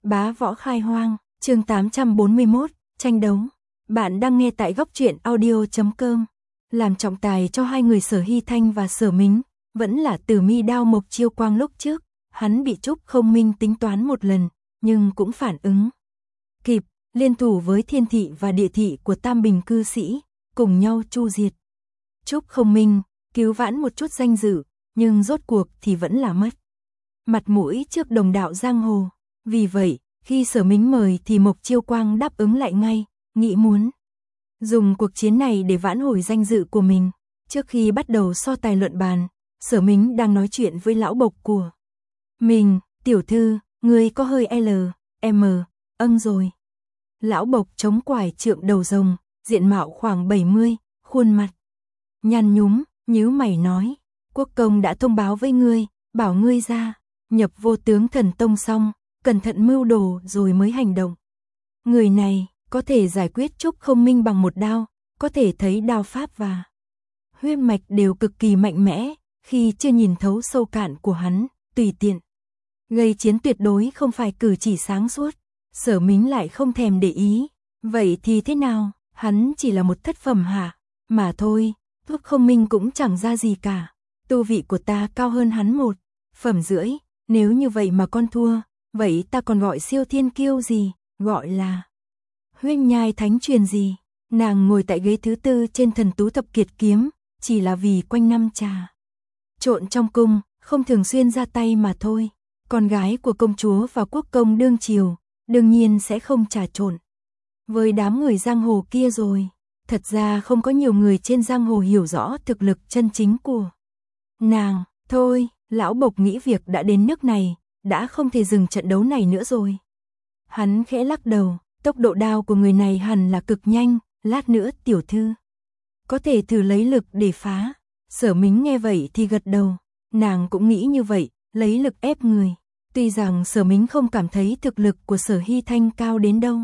Bá võ khai hoang, chương 841, tranh đấu. Bạn đang nghe tại góc truyện audio.com. Làm trọng tài cho hai người Sở Hy Thanh và Sở Mính, vẫn là Tử Mi Đao Mộc Chiêu Quang lúc trước, hắn bị Trúc Không Minh tính toán một lần, nhưng cũng phản ứng kịp, liên thủ với Thiên Thị và Địa Thị của Tam Bình cư sĩ, cùng nhau chu diệt Trúc Không Minh, cứu vãn một chút danh dự, nhưng rốt cuộc thì vẫn là mất mặt mũi trước đồng đạo giang hồ. Vì vậy, khi Sở Mính mời thì Mộc Chiêu Quang đáp ứng lại ngay, nghĩ muốn dùng cuộc chiến này để vãn hồi danh dự của mình. Trước khi bắt đầu so tài luận bàn, Sở Mính đang nói chuyện với lão bộc của mình, tiểu thư, ngươi có hơi rồi. Lão bộc chống quải trượng đầu rồng, diện mạo khoảng 70, khuôn mặt nhăn nhúm, nhíu mày nói, quốc công đã thông báo với ngươi, bảo ngươi ra nhập Vô Tướng Thần Tông xong, cẩn thận mưu đồ rồi mới hành động. Người này có thể giải quyết Trúc Không Minh bằng một đao, có thể thấy đao pháp và huyết mạch đều cực kỳ mạnh mẽ, khi chưa nhìn thấu sâu cạn của hắn, tùy tiện gây chiến tuyệt đối không phải cử chỉ sáng suốt. Sở Mính lại không thèm để ý, vậy thì thế nào, hắn chỉ là một thất phẩm hả, mà thôi, Trúc Không Minh cũng chẳng ra gì cả, tu vị của ta cao hơn hắn 1,5 phẩm, nếu như vậy mà con thua, vậy ta còn gọi siêu thiên kiêu gì, gọi là huyết nhai thánh truyền gì. Nàng ngồi tại ghế thứ 4 trên Thần Tú Thập Kiệt kiếm, chỉ là vì quanh năm trà trộn trong cung, không thường xuyên ra tay mà thôi. Con gái của công chúa và quốc công đương triều, đương nhiên sẽ không trà trộn với đám người giang hồ kia rồi. Thật ra không có nhiều người trên giang hồ hiểu rõ thực lực chân chính của nàng. Thôi, lão bộc nghĩ việc đã đến nước này, đã không thể dừng trận đấu này nữa rồi. Hắn khẽ lắc đầu, tốc độ đao của người này hẳn là cực nhanh, lát nữa tiểu thư có thể thử lấy lực để phá. Sở Mính nghe vậy thì gật đầu, nàng cũng nghĩ như vậy, lấy lực ép người. Tuy rằng Sở Mính không cảm thấy thực lực của Sở Hy Thanh cao đến đâu,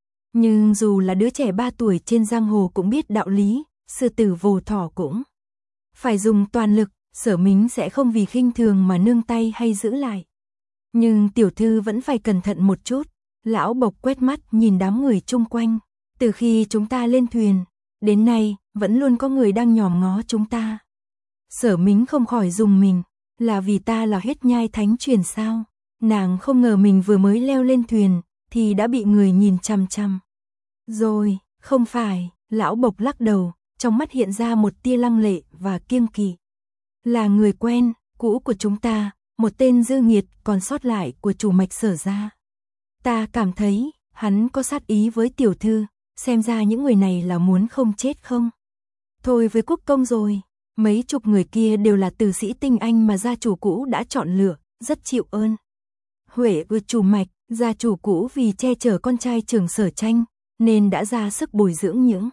nhưng dù là đứa trẻ 3 tuổi trên giang hồ cũng biết đạo lý, sư tử vồ thỏ cũng phải dùng toàn lực. Sở Mính sẽ không vì khinh thường mà nương tay hay giữ lại. Nhưng tiểu thư vẫn phải cẩn thận một chút. Lão bộc quét mắt nhìn đám người chung quanh. Từ khi chúng ta lên thuyền, đến nay, vẫn luôn có người đang nhòm ngó chúng ta. Sở Mính không khỏi rùng mình, là vì ta là huyết nhai thánh truyền sao? Nàng không ngờ mình vừa mới leo lên thuyền, thì đã bị người nhìn chằm chằm. Rồi, không phải, lão bộc lắc đầu, trong mắt hiện ra một tia lăng lệ và kiêng kỵ. Là người quen, cũ của chúng ta, một tên dư nghiệt còn sót lại của chủ mạch Sở gia. Ta cảm thấy, hắn có sát ý với tiểu thư, xem ra những người này là muốn không chết không? Thôi với quốc công rồi, mấy chục người kia đều là tử sĩ tinh anh mà gia chủ cũ đã chọn lựa, rất chịu ơn. Huệ của chủ mạch, gia chủ cũ vì che chở con trai trưởng Sở Tranh, nên đã ra sức bồi dưỡng những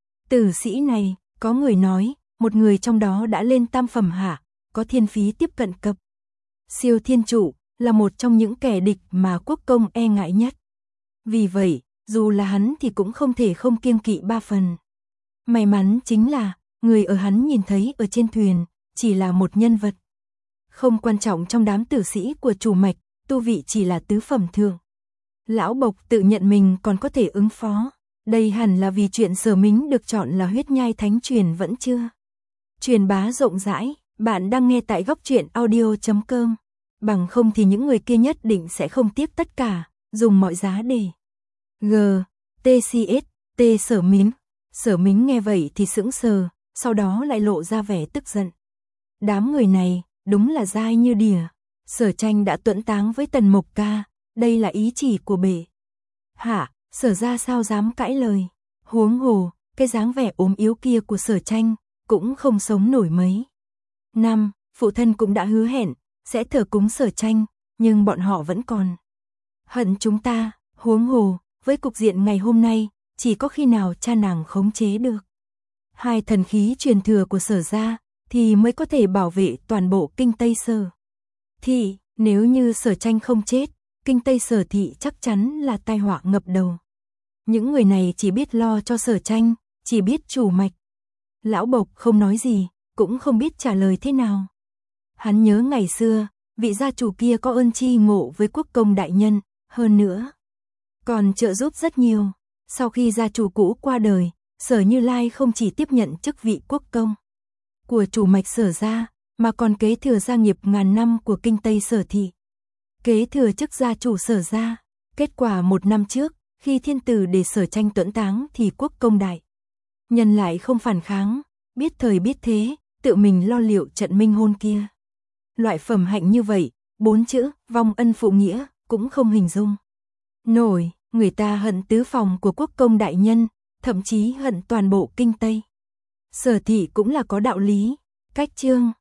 tử sĩ này. Có người nói, một người trong đó đã lên tam phẩm hả, có thiên phí tiếp cận cấp siêu thiên trụ, là một trong những kẻ địch mà quốc công e ngại nhất. Vì vậy, dù là hắn thì cũng không thể không kiêng kỵ 3 phần. May mắn chính là, người ở hắn nhìn thấy ở trên thuyền, chỉ là một nhân vật không quan trọng trong đám tử sĩ của chủ mạch, tu vị chỉ là tứ phẩm thượng. Lão bộc tự nhận mình còn có thể ứng phó. Đây hẳn là vì chuyện Sở Mính được chọn là huyết nhai thánh truyền vẫn chưa truyền bá rộng rãi. Bạn đang nghe tại góc truyện audio.com. Bằng không thì những người kia nhất định sẽ không tiếp tất cả, dùng mọi giá để T Sở Mính. Sở Mính nghe vậy thì sững sờ, sau đó lại lộ ra vẻ tức giận. Đám người này, đúng là dai như đỉa. Sở Tranh đã tuẫn táng với Tần Mộc Ca, đây là ý chỉ của bệ hạ, Sở gia sao dám cãi lời. Huống hồ, cái dáng vẻ ốm yếu kia của Sở Tranh cũng không sống nổi mấy năm. Phụ thân cũng đã hứa hẹn sẽ thờ cúng Sở Tranh, nhưng bọn họ vẫn còn hận chúng ta. Huống hồ, với cục diện ngày hôm nay, chỉ có khi nào cha nàng khống chế được 2 thần khí truyền thừa của Sở gia, thì mới có thể bảo vệ toàn bộ kinh Tây Sở thị. Nếu như Sở Tranh không chết, kinh Tây Sở thị chắc chắn là tai họa ngập đầu. Những người này chỉ biết lo cho Sở Tranh, chỉ biết chủ mạch. Lão bộc không nói gì, cũng không biết trả lời thế nào. Hắn nhớ ngày xưa, vị gia chủ kia có ơn chi ngộ với quốc công đại nhân, hơn nữa còn trợ giúp rất nhiều. Sau khi gia chủ cũ qua đời, Sở Như Lai không chỉ tiếp nhận chức vị quốc công của chủ mạch Sở gia, mà còn kế thừa gia nghiệp ngàn năm của kinh Tây Sở thị. Kế thừa chức gia chủ Sở gia. Kết quả 1 năm trước, khi thiên tử để Sở Tranh tuẫn táng thì quốc công đại nhân lại không phản kháng, biết thời biết thế, tự mình lo liệu trận minh hôn kia. Loại phẩm hạnh như vậy, 4 chữ vong ân phụ nghĩa cũng không hình dung nổi. Người ta hận tứ phòng của quốc công đại nhân, thậm chí hận toàn bộ kinh Tây Sở thị cũng là có đạo lý. Cách chương